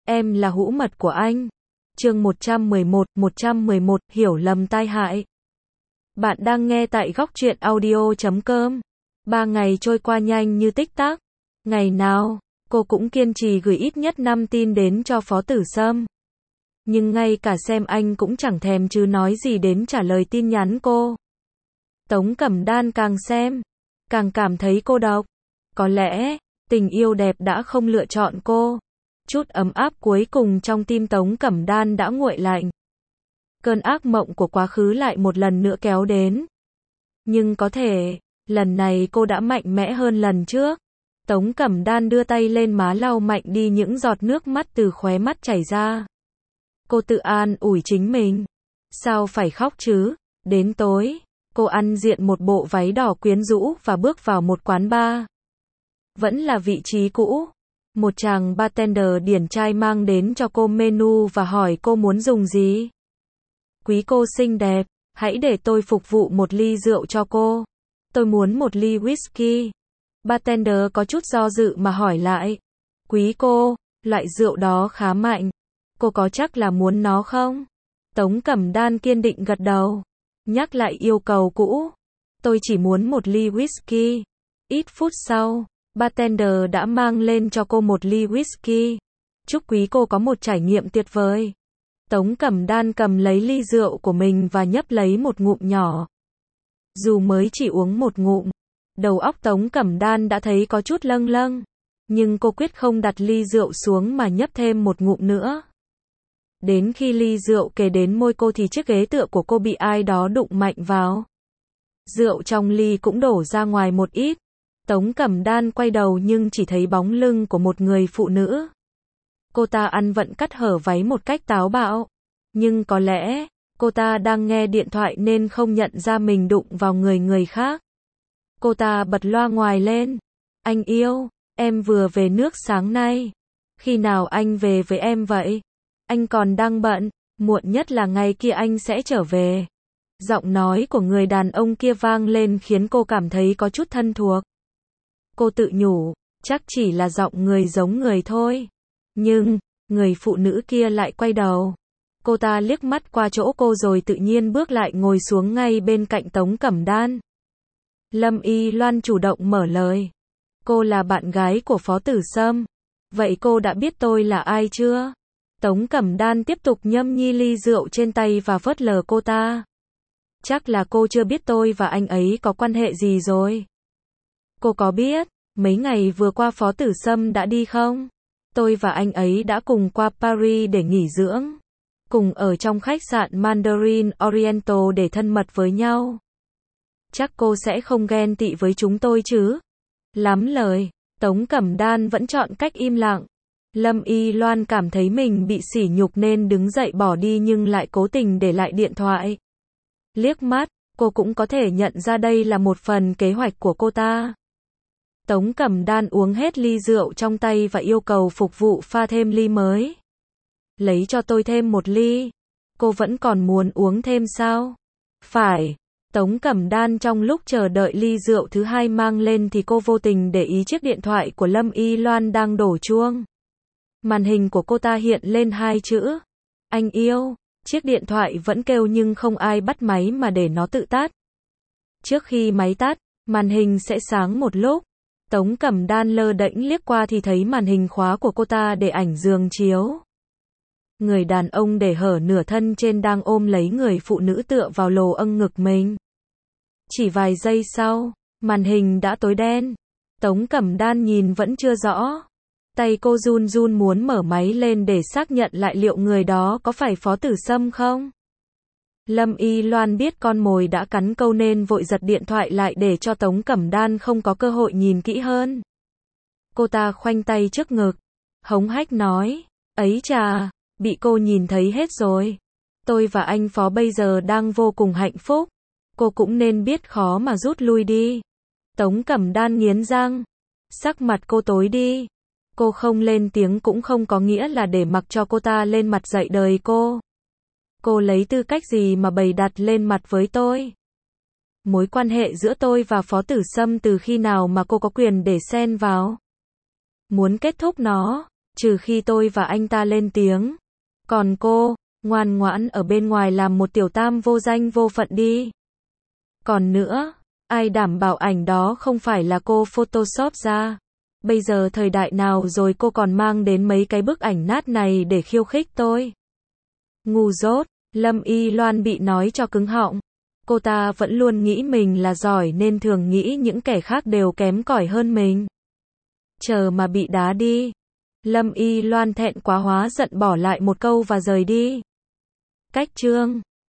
em là hũ mật của anh. Chương 111, hiểu lầm tai hại. Bạn đang nghe tại góc truyện audio.com. 3 ngày trôi qua nhanh như tích tắc. Ngày nào, cô cũng kiên trì gửi ít nhất 5 tin đến cho Phó Tử Sâm. Nhưng ngay cả xem anh cũng chẳng thèm chứ nói gì đến trả lời tin nhắn cô. Tống Cẩm Đan càng xem, càng cảm thấy cô độc. Có lẽ, tình yêu đẹp đã không lựa chọn cô. Chút ấm áp cuối cùng trong tim Tống Cẩm Đan đã nguội lạnh. Cơn ác mộng của quá khứ lại một lần nữa kéo đến. Nhưng có thể, lần này cô đã mạnh mẽ hơn lần trước. Tống Cẩm Đan đưa tay lên má lau mạnh đi những giọt nước mắt từ khóe mắt chảy ra. Cô tự an ủi chính mình. Sao phải khóc chứ? Đến tối, cô ăn diện một bộ váy đỏ quyến rũ và bước vào một quán bar. Vẫn là vị trí cũ. Một chàng bartender điển trai mang đến cho cô menu và hỏi cô muốn dùng gì. Quý cô xinh đẹp, hãy để tôi phục vụ một ly rượu cho cô. Tôi muốn một ly whisky. Bartender có chút do dự mà hỏi lại. Quý cô, loại rượu đó khá mạnh. Cô có chắc là muốn nó không? Tống Cẩm Đan kiên định gật đầu. Nhắc lại yêu cầu cũ. Tôi chỉ muốn một ly whisky. Ít phút sau, bartender đã mang lên cho cô một ly whisky. Chúc quý cô có một trải nghiệm tuyệt vời. Tống Cẩm Đan cầm lấy ly rượu của mình và nhấp lấy một ngụm nhỏ. Dù mới chỉ uống một ngụm, đầu óc Tống Cẩm Đan đã thấy có chút lâng lâng. Nhưng cô quyết không đặt ly rượu xuống mà nhấp thêm một ngụm nữa. Đến khi ly rượu kề đến môi cô thì chiếc ghế tựa của cô bị ai đó đụng mạnh vào. Rượu trong ly cũng đổ ra ngoài một ít. Tống Cẩm Đan quay đầu nhưng chỉ thấy bóng lưng của một người phụ nữ. Cô ta ăn vận cắt hở váy một cách táo bạo. Nhưng có lẽ, cô ta đang nghe điện thoại nên không nhận ra mình đụng vào người khác. Cô ta bật loa ngoài lên. Anh yêu, em vừa về nước sáng nay. Khi nào anh về với em vậy? Anh còn đang bận, muộn nhất là ngày kia anh sẽ trở về. Giọng nói của người đàn ông kia vang lên khiến cô cảm thấy có chút thân thuộc. Cô tự nhủ, chắc chỉ là giọng người giống người thôi. Nhưng, người phụ nữ kia lại quay đầu. Cô ta liếc mắt qua chỗ cô rồi tự nhiên bước lại ngồi xuống ngay bên cạnh Tống Cẩm Đan. Lâm Y Loan chủ động mở lời. Cô là bạn gái của Phó Tử Sâm. Vậy cô đã biết tôi là ai chưa? Tống Cẩm Đan tiếp tục nhâm nhi ly rượu trên tay và phớt lờ cô ta. Chắc là cô chưa biết tôi và anh ấy có quan hệ gì rồi. Cô có biết, mấy ngày vừa qua Phó Tử Sâm đã đi không? Tôi và anh ấy đã cùng qua Paris để nghỉ dưỡng. Cùng ở trong khách sạn Mandarin Oriental để thân mật với nhau. Chắc cô sẽ không ghen tị với chúng tôi chứ? Lắm lời, Tống Cẩm Đan vẫn chọn cách im lặng. Lâm Y Loan cảm thấy mình bị sỉ nhục nên đứng dậy bỏ đi nhưng lại cố tình để lại điện thoại. Liếc mắt, cô cũng có thể nhận ra đây là một phần kế hoạch của cô ta. Tống Cẩm Đan uống hết ly rượu trong tay và yêu cầu phục vụ pha thêm ly mới. Lấy cho tôi thêm một ly. Cô vẫn còn muốn uống thêm sao? Phải. Tống Cẩm Đan trong lúc chờ đợi ly rượu thứ hai mang lên thì cô vô tình để ý chiếc điện thoại của Lâm Y Loan đang đổ chuông. Màn hình của cô ta hiện lên 2 chữ. Anh yêu. Chiếc điện thoại vẫn kêu nhưng không ai bắt máy mà để nó tự tắt. Trước khi máy tắt, màn hình sẽ sáng một lúc. Tống Cẩm Đan lơ đễnh liếc qua thì thấy màn hình khóa của cô ta để ảnh giường chiếu. Người đàn ông để hở nửa thân trên đang ôm lấy người phụ nữ tựa vào lồ âng ngực mình. Chỉ vài giây sau, màn hình đã tối đen. Tống Cẩm Đan nhìn vẫn chưa rõ. Tay cô run run muốn mở máy lên để xác nhận lại liệu người đó có phải Phó Tử Sâm không. Lâm Y Loan biết con mồi đã cắn câu nên vội giật điện thoại lại để cho Tống Cẩm Đan không có cơ hội nhìn kỹ hơn. Cô ta khoanh tay trước ngực, hống hách nói, ấy chà, bị cô nhìn thấy hết rồi. Tôi và anh Phó bây giờ đang vô cùng hạnh phúc. Cô cũng nên biết khó mà rút lui đi. Tống Cẩm Đan nghiến răng. Sắc mặt cô tối đi. Cô không lên tiếng cũng không có nghĩa là để mặc cho cô ta lên mặt dạy đời cô. Cô lấy tư cách gì mà bày đặt lên mặt với tôi? Mối quan hệ giữa tôi và Phó Tử Sâm từ khi nào mà cô có quyền để xen vào? Muốn kết thúc nó, Trừ khi tôi và anh ta lên tiếng. Còn cô, ngoan ngoãn ở bên ngoài làm một tiểu tam vô danh vô phận đi. Còn nữa, ai đảm bảo ảnh đó không phải là cô Photoshop ra. Bây giờ thời đại nào rồi cô còn mang đến mấy cái bức ảnh nát này để khiêu khích tôi. Ngu dốt, Lâm Y Loan bị nói cho cứng họng. Cô ta vẫn luôn nghĩ mình là giỏi nên thường nghĩ những kẻ khác đều kém cỏi hơn mình. Chờ mà bị đá đi. Lâm Y Loan thẹn quá hóa giận bỏ lại một câu và rời đi. Cách chương